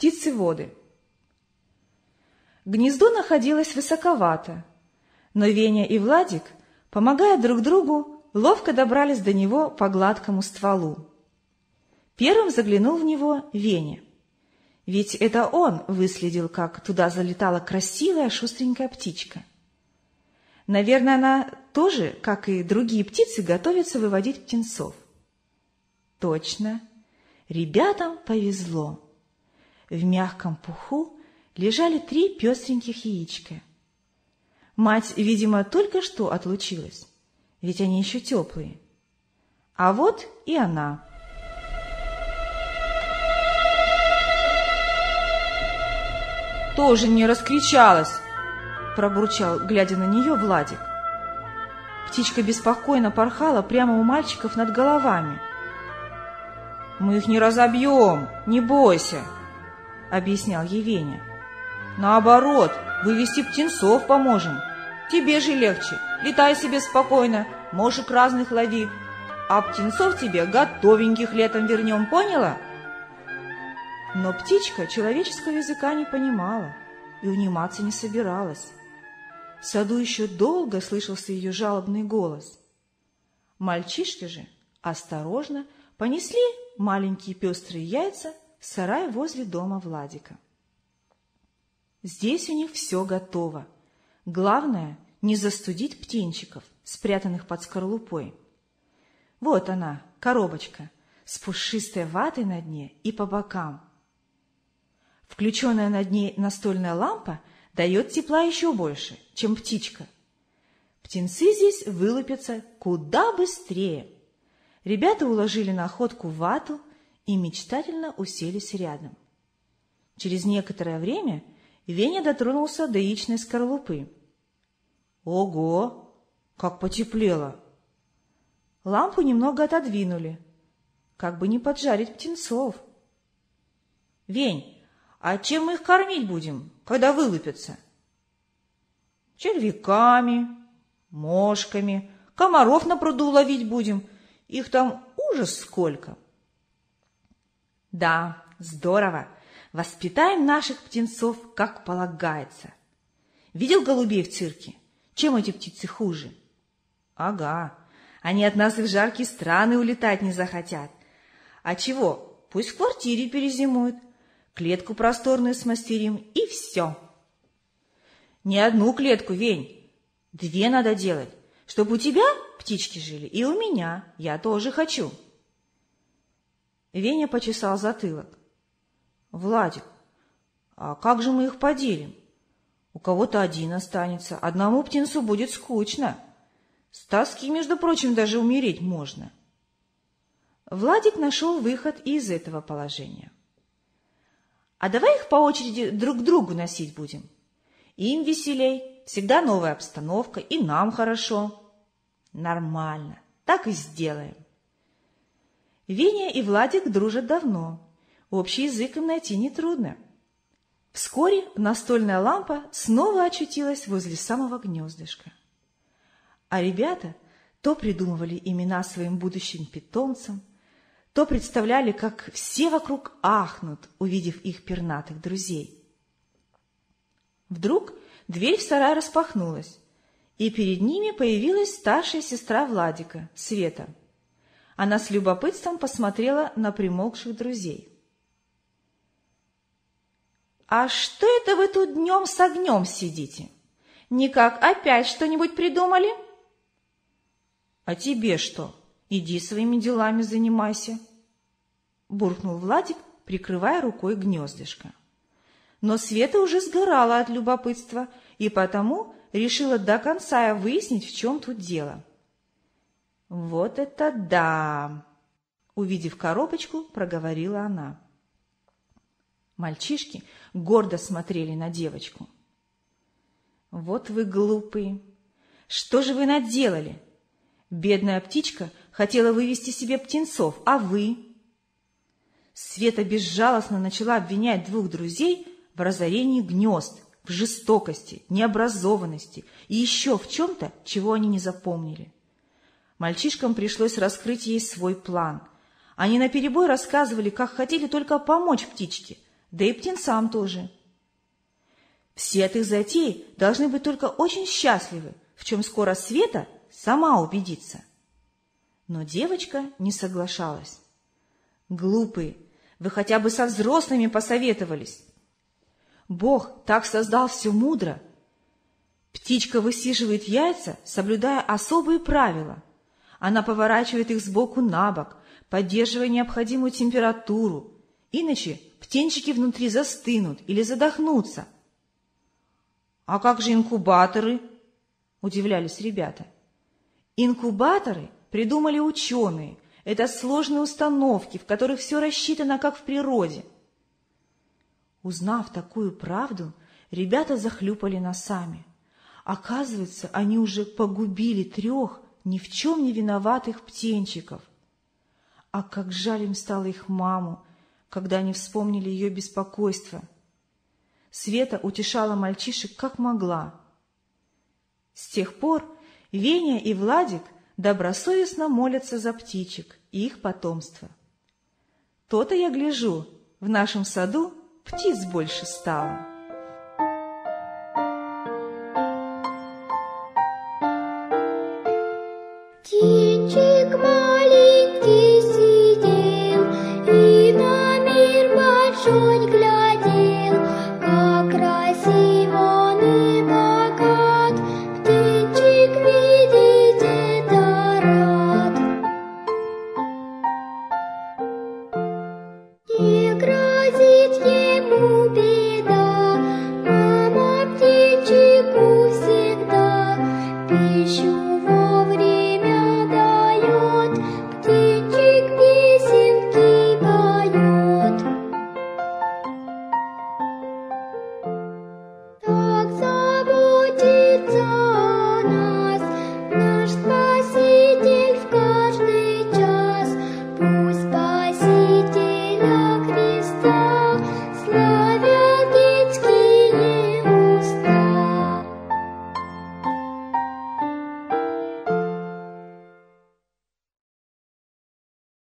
Птицеводы. Гнездо находилось высоковато, но Веня и Владик, помогая друг другу, ловко добрались до него по гладкому стволу. Первым заглянул в него Веня, ведь это он выследил, как туда залетала красивая шустренькая птичка. Наверное, она тоже, как и другие птицы, готовится выводить птенцов. Точно, ребятам повезло. В мягком пуху лежали 3 пестреньких яичка. Мать, видимо, только что отлучилась, ведь они еще теплые. А вот и она. «Тоже не раскричалась!» — пробурчал, глядя на нее, Владик. Птичка беспокойно порхала прямо у мальчиков над головами. «Мы их не разобьем, не бойся!» — объяснял ей Веня. «Наоборот, вывести птенцов поможем. Тебе же легче, летай себе спокойно, мошек разных лови, а птенцов тебе готовеньких летом вернем, поняла?» Но птичка человеческого языка не понимала и униматься не собиралась. В саду еще долго слышался ее жалобный голос. Мальчишки же осторожно понесли маленькие пестрые яйца в сарай возле дома Владика. Здесь у них все готово. Главное — не застудить птенчиков, спрятанных под скорлупой. Вот она, коробочка, с пушистой ватой на дне и по бокам. Включенная над ней настольная лампа дает тепла еще больше, чем птичка. Птенцы здесь вылупятся куда быстрее. Ребята уложили находку в вату и мечтательно уселись рядом. Через некоторое время Веня дотронулся до яичной скорлупы. Ого, как потеплело! Лампу немного отодвинули, как бы не поджарить птенцов. — Вень, а чем мы их кормить будем, когда вылупятся? — Червяками, мошками, комаров на пруду ловить будем. Их там ужас сколько. — Да, здорово. Воспитаем наших птенцов, как полагается. Видел голубей в цирке? Чем эти птицы хуже? — Ага, они от нас и в жаркие страны улетать не захотят. А чего? Пусть в квартире перезимуют. Клетку просторную смастерим, и все. Не одну клетку, Вень, 2 надо делать, чтобы у тебя птички жили, и у меня, я тоже хочу. Веня почесал затылок. Владик, а как же мы их поделим? У кого-то один останется, одному птенцу будет скучно. С тоски, между прочим, даже умереть можно. Владик нашел выход из этого положения. А давай их по очереди друг к другу носить будем. Им веселей, всегда новая обстановка, и нам хорошо. Нормально, так и сделаем. Веня и Владик дружат давно. Общий язык им найти нетрудно. Вскоре настольная лампа снова очутилась возле самого гнездышка. А ребята то придумывали имена своим будущим питомцам, то представляли, как все вокруг ахнут, увидев их пернатых друзей. Вдруг дверь в сарай распахнулась, и перед ними появилась старшая сестра Владика, Света. Она с любопытством посмотрела на примолкших друзей. — А что это вы тут днем с огнем сидите? Никак опять что-нибудь придумали? — А тебе что? Иди своими делами занимайся, — буркнул Владик, прикрывая рукой гнездышко. Но Света уже сгорала от любопытства и потому решила до конца выяснить, в чем тут дело. — Вот это да! — увидев коробочку, проговорила она. Мальчишки гордо смотрели на девочку. — Вот вы глупые! Что же вы наделали? Бедная птичка хотела вывести себе птенцов, а вы? Света безжалостно начала обвинять 2 друзей в разорении гнезд, в жестокости, необразованности и еще в чем-то, чего они не запомнили. Мальчишкам пришлось раскрыть ей свой план. Они наперебой рассказывали, как хотели только помочь птичке, да и птенцам тоже. Все от их затей должны быть только очень счастливы, в чем скоро Света сама убедится. Но девочка не соглашалась. «Глупые, вы хотя бы со взрослыми посоветовались. Бог так создал все мудро. Птичка высиживает яйца, соблюдая особые правила. Она поворачивает их сбоку на бок, поддерживая необходимую температуру. Иначе птенчики внутри застынут или задохнутся». «А как же инкубаторы?» – удивлялись ребята. «Инкубаторы придумали ученые. Это сложные установки, в которых все рассчитано, как в природе». Узнав такую правду, ребята захлюпали носами. Оказывается, они уже погубили 3 ни в чем не виноватых птенчиков. А как жаль им стало их маму, когда они вспомнили ее беспокойство. Света утешала мальчишек как могла. С тех пор Веня и Владик добросовестно молятся за птичек и их потомство. То-то я гляжу, в нашем саду птиц больше стало. Птенчик маленький сидел и на мир большой